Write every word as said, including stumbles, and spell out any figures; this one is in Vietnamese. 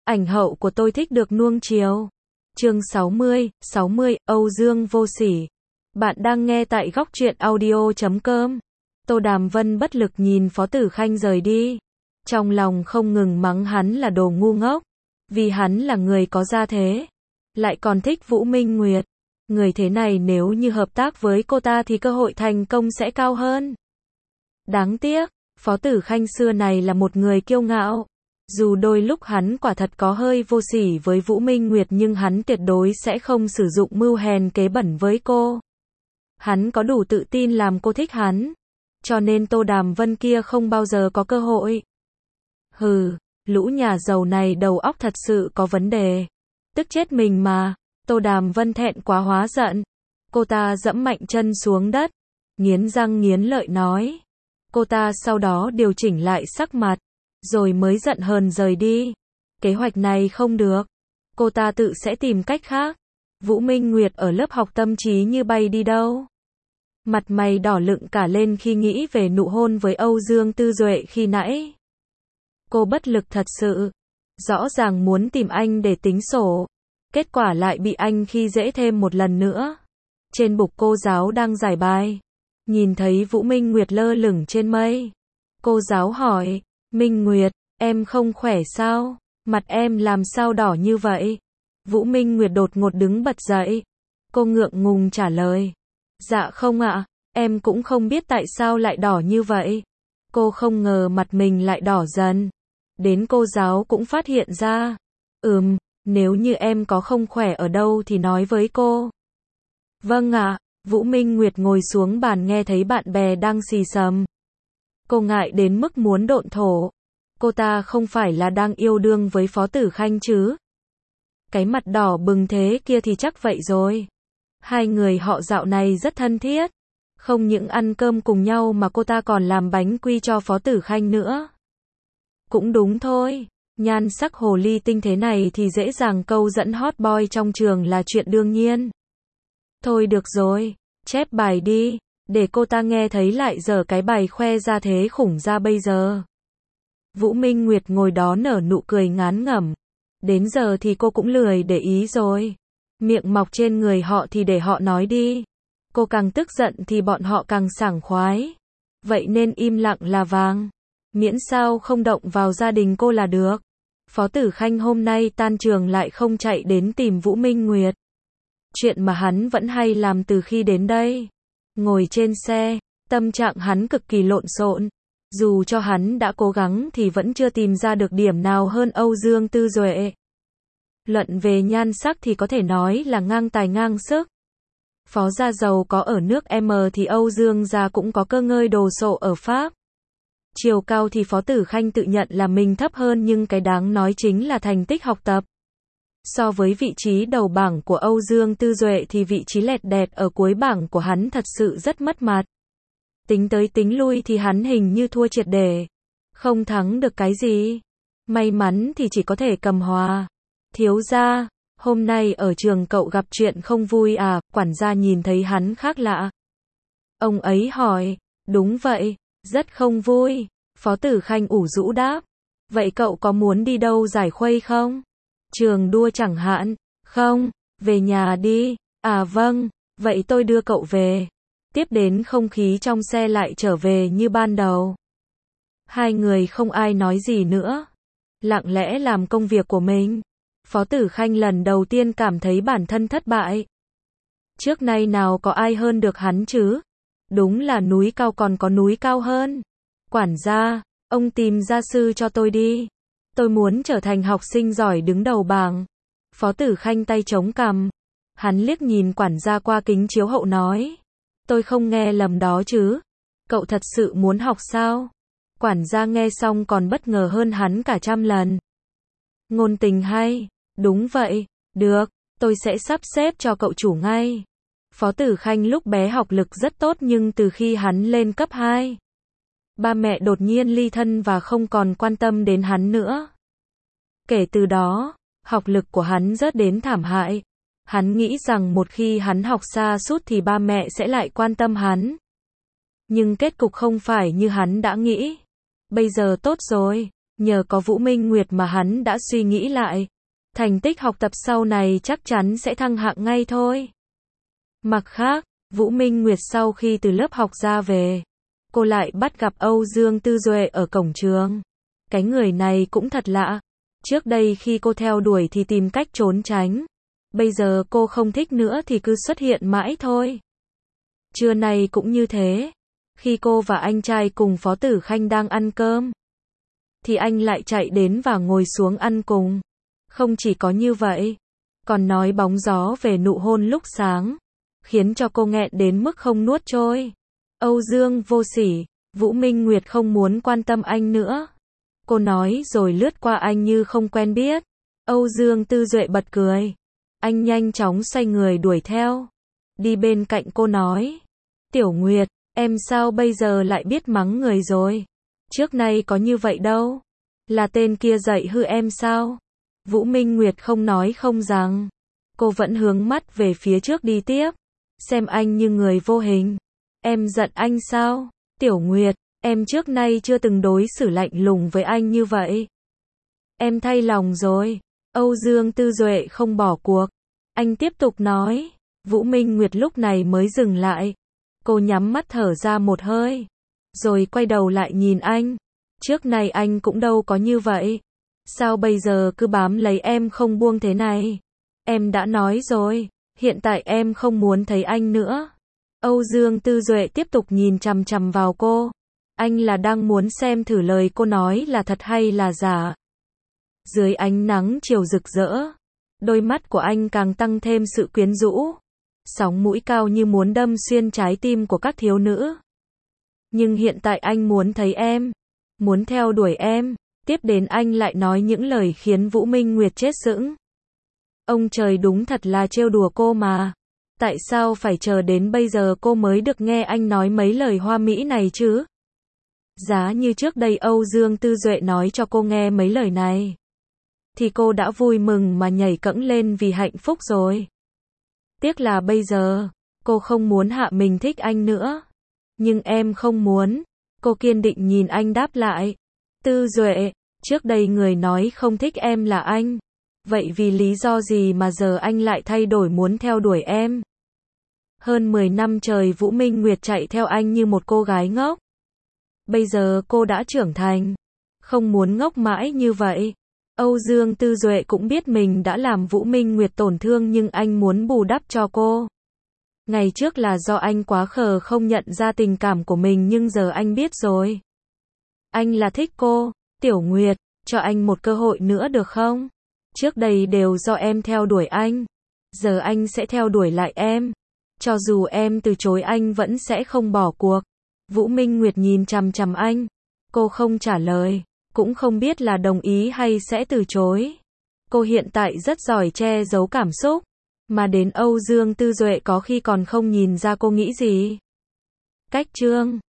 Ảnh hậu của tôi thích được nuông chiều. Chương sáu mươi, sáu mươi, Âu Dương vô sỉ. Bạn đang nghe tại góc truyện audio chấm com. Tô Đàm Vân bất lực nhìn Phó Tử Khanh rời đi. Trong lòng không ngừng mắng hắn là đồ ngu ngốc. Vì hắn là người có gia thế. Lại còn thích Vũ Minh Nguyệt. Người thế này nếu như hợp tác với cô ta thì cơ hội thành công sẽ cao hơn. Đáng tiếc, Phó Tử Khanh xưa này là một người kiêu ngạo. Dù đôi lúc hắn quả thật có hơi vô sỉ với Vũ Minh Nguyệt nhưng hắn tuyệt đối sẽ không sử dụng mưu hèn kế bẩn với cô. Hắn có đủ tự tin làm cô thích hắn. Cho nên Tô Đàm Vân kia không bao giờ có cơ hội. Hừ, lũ nhà giàu này đầu óc thật sự có vấn đề. Tức chết mình mà. Tô Đàm Vân thẹn quá hóa giận. Cô ta giẫm mạnh chân xuống đất. Nghiến răng nghiến lợi nói. Cô ta sau đó điều chỉnh lại sắc mặt. Rồi mới giận hờn rời đi. Kế hoạch này không được. Cô ta tự sẽ tìm cách khác. Vũ Minh Nguyệt ở lớp học tâm trí như bay đi đâu. Mặt mày đỏ lựng cả lên khi nghĩ về nụ hôn với Âu Dương Tư Duệ khi nãy. Cô bất lực thật sự. Rõ ràng muốn tìm anh để tính sổ. Kết quả lại bị anh khi dễ thêm một lần nữa. Trên bục cô giáo đang giải bài. Nhìn thấy Vũ Minh Nguyệt lơ lửng trên mây. Cô giáo hỏi. Minh Nguyệt, em không khỏe sao? Mặt em làm sao đỏ như vậy? Vũ Minh Nguyệt đột ngột đứng bật dậy. Cô ngượng ngùng trả lời. Dạ không ạ, em cũng không biết tại sao lại đỏ như vậy. Cô không ngờ mặt mình lại đỏ dần. Đến cô giáo cũng phát hiện ra. Ừm, nếu như em có không khỏe ở đâu thì nói với cô. Vâng ạ, Vũ Minh Nguyệt ngồi xuống bàn nghe thấy bạn bè đang xì xầm. Cô ngại đến mức muốn độn thổ. Cô ta không phải là đang yêu đương với Phó Tử Khanh chứ? Cái mặt đỏ bừng thế kia thì chắc vậy rồi. Hai người họ dạo này rất thân thiết. Không những ăn cơm cùng nhau mà cô ta còn làm bánh quy cho Phó Tử Khanh nữa. Cũng đúng thôi. Nhan sắc hồ ly tinh thế này thì dễ dàng câu dẫn hot boy trong trường là chuyện đương nhiên. Thôi được rồi. Chép bài đi. Để cô ta nghe thấy lại giờ cái bài khoe ra thế khủng ra bây giờ. Vũ Minh Nguyệt ngồi đó nở nụ cười ngán ngẩm. Đến giờ thì cô cũng lười để ý rồi. Miệng mọc trên người họ thì để họ nói đi. Cô càng tức giận thì bọn họ càng sảng khoái. Vậy nên im lặng là vàng. Miễn sao không động vào gia đình cô là được. Phó Tử Khanh hôm nay tan trường lại không chạy đến tìm Vũ Minh Nguyệt. Chuyện mà hắn vẫn hay làm từ khi đến đây. Ngồi trên xe, tâm trạng hắn cực kỳ lộn xộn. Dù cho hắn đã cố gắng thì vẫn chưa tìm ra được điểm nào hơn Âu Dương Tư Duệ. Luận về nhan sắc thì có thể nói là ngang tài ngang sức. Phó gia giàu có ở nước M thì Âu Dương gia cũng có cơ ngơi đồ sộ ở Pháp. Chiều cao thì Phó Tử Khanh tự nhận là mình thấp hơn nhưng cái đáng nói chính là thành tích học tập. So với vị trí đầu bảng của Âu Dương Tư Duệ thì vị trí lẹt đẹt ở cuối bảng của hắn thật sự rất mất mặt. Tính tới tính lui thì hắn hình như thua triệt để. Không thắng được cái gì. May mắn thì chỉ có thể cầm hòa. Thiếu gia, hôm nay ở trường cậu gặp chuyện không vui à? Quản gia nhìn thấy hắn khác lạ. Ông ấy hỏi. Đúng vậy, rất không vui. Phó Tử Khanh ủ rũ đáp. Vậy cậu có muốn đi đâu giải khuây không? Trường đua chẳng hạn. Không, về nhà đi. À vâng, vậy tôi đưa cậu về. Tiếp đến không khí trong xe lại trở về như ban đầu. Hai người không ai nói gì nữa. Lặng lẽ làm công việc của mình. Phó Tử Khanh lần đầu tiên cảm thấy bản thân thất bại. Trước nay nào có ai hơn được hắn chứ? Đúng là núi cao còn có núi cao hơn. Quản gia, ông tìm gia sư cho tôi đi. Tôi muốn trở thành học sinh giỏi đứng đầu bảng. Phó Tử Khanh tay chống cằm. Hắn liếc nhìn quản gia qua kính chiếu hậu nói. Tôi không nghe lầm đó chứ. Cậu thật sự muốn học sao? Quản gia nghe xong còn bất ngờ hơn hắn cả trăm lần. Ngôn tình hay. Đúng vậy. Được, tôi sẽ sắp xếp cho cậu chủ ngay. Phó Tử Khanh lúc bé học lực rất tốt nhưng từ khi hắn lên cấp hai. Ba mẹ đột nhiên ly thân và không còn quan tâm đến hắn nữa. Kể từ đó, học lực của hắn rớt đến thảm hại. Hắn nghĩ rằng một khi hắn học sa sút thì ba mẹ sẽ lại quan tâm hắn. Nhưng kết cục không phải như hắn đã nghĩ. Bây giờ tốt rồi, Nhờ có Vũ Minh Nguyệt mà hắn đã suy nghĩ lại. Thành tích học tập sau này chắc chắn sẽ thăng hạng ngay thôi. Mặt khác, Vũ Minh Nguyệt sau khi từ lớp học ra về, cô lại bắt gặp Âu Dương Tư Duệ ở cổng trường. Cái người này cũng thật lạ. Trước đây khi cô theo đuổi thì tìm cách trốn tránh. Bây giờ cô không thích nữa thì cứ xuất hiện mãi thôi. Trưa nay cũng như thế. Khi cô và anh trai cùng Phó Tử Khanh đang ăn cơm, thì anh lại chạy đến và ngồi xuống ăn cùng. Không chỉ có như vậy, còn nói bóng gió về nụ hôn lúc sáng, khiến cho cô nghẹn đến mức không nuốt trôi. Âu Dương vô sỉ, Vũ Minh Nguyệt không muốn quan tâm anh nữa. Cô nói rồi lướt qua anh như không quen biết. Âu Dương Tư Duệ bật cười. Anh nhanh chóng xoay người đuổi theo. Đi bên cạnh cô nói. Tiểu Nguyệt, em sao bây giờ lại biết mắng người rồi? Trước nay có như vậy đâu. Là tên kia dạy hư em sao? Vũ Minh Nguyệt không nói không rằng. Cô vẫn hướng mắt về phía trước đi tiếp. Xem anh như người vô hình. Em giận anh sao? Tiểu Nguyệt, em trước nay chưa từng đối xử lạnh lùng với anh như vậy. Em thay lòng rồi. Âu Dương Tư Duệ không bỏ cuộc. Anh tiếp tục nói. Vũ Minh Nguyệt lúc này mới dừng lại. Cô nhắm mắt thở ra một hơi. Rồi quay đầu lại nhìn anh. Trước này anh cũng đâu có như vậy. Sao bây giờ cứ bám lấy em không buông thế này? Em đã nói rồi. Hiện tại em không muốn thấy anh nữa. Âu Dương Tư Duệ tiếp tục nhìn chằm chằm vào cô. Anh là đang muốn xem thử lời cô nói là thật hay là giả. Dưới ánh nắng chiều rực rỡ, đôi mắt của anh càng tăng thêm sự quyến rũ. Sóng mũi cao như muốn đâm xuyên trái tim của các thiếu nữ. Nhưng hiện tại anh muốn thấy em, muốn theo đuổi em. Tiếp đến anh lại nói những lời khiến Vũ Minh Nguyệt chết sững. Ông trời đúng thật là trêu đùa cô mà. Tại sao phải chờ đến bây giờ cô mới được nghe anh nói mấy lời hoa mỹ này chứ? Giá như trước đây Âu Dương Tư Duệ nói cho cô nghe mấy lời này, thì cô đã vui mừng mà nhảy cẫng lên vì hạnh phúc rồi. Tiếc là bây giờ, cô không muốn hạ mình thích anh nữa. Nhưng em không muốn. Cô kiên định nhìn anh đáp lại. Tư Duệ, trước đây người nói không thích em là anh. Vậy vì lý do gì mà giờ anh lại thay đổi muốn theo đuổi em? Hơn mười năm trời Vũ Minh Nguyệt chạy theo anh như một cô gái ngốc. Bây giờ cô đã trưởng thành. Không muốn ngốc mãi như vậy. Âu Dương Tư Duệ cũng biết mình đã làm Vũ Minh Nguyệt tổn thương nhưng anh muốn bù đắp cho cô. Ngày trước là do anh quá khờ không nhận ra tình cảm của mình nhưng giờ anh biết rồi. Anh là thích cô. Tiểu Nguyệt, cho anh một cơ hội nữa được không? Trước đây đều do em theo đuổi anh. Giờ anh sẽ theo đuổi lại em. Cho dù em từ chối anh vẫn sẽ không bỏ cuộc. Vũ Minh Nguyệt nhìn chằm chằm anh. Cô không trả lời. Cũng không biết là đồng ý hay sẽ từ chối. Cô hiện tại rất giỏi che giấu cảm xúc. Mà đến Âu Dương Tư Duệ có khi còn không nhìn ra cô nghĩ gì. Cách chương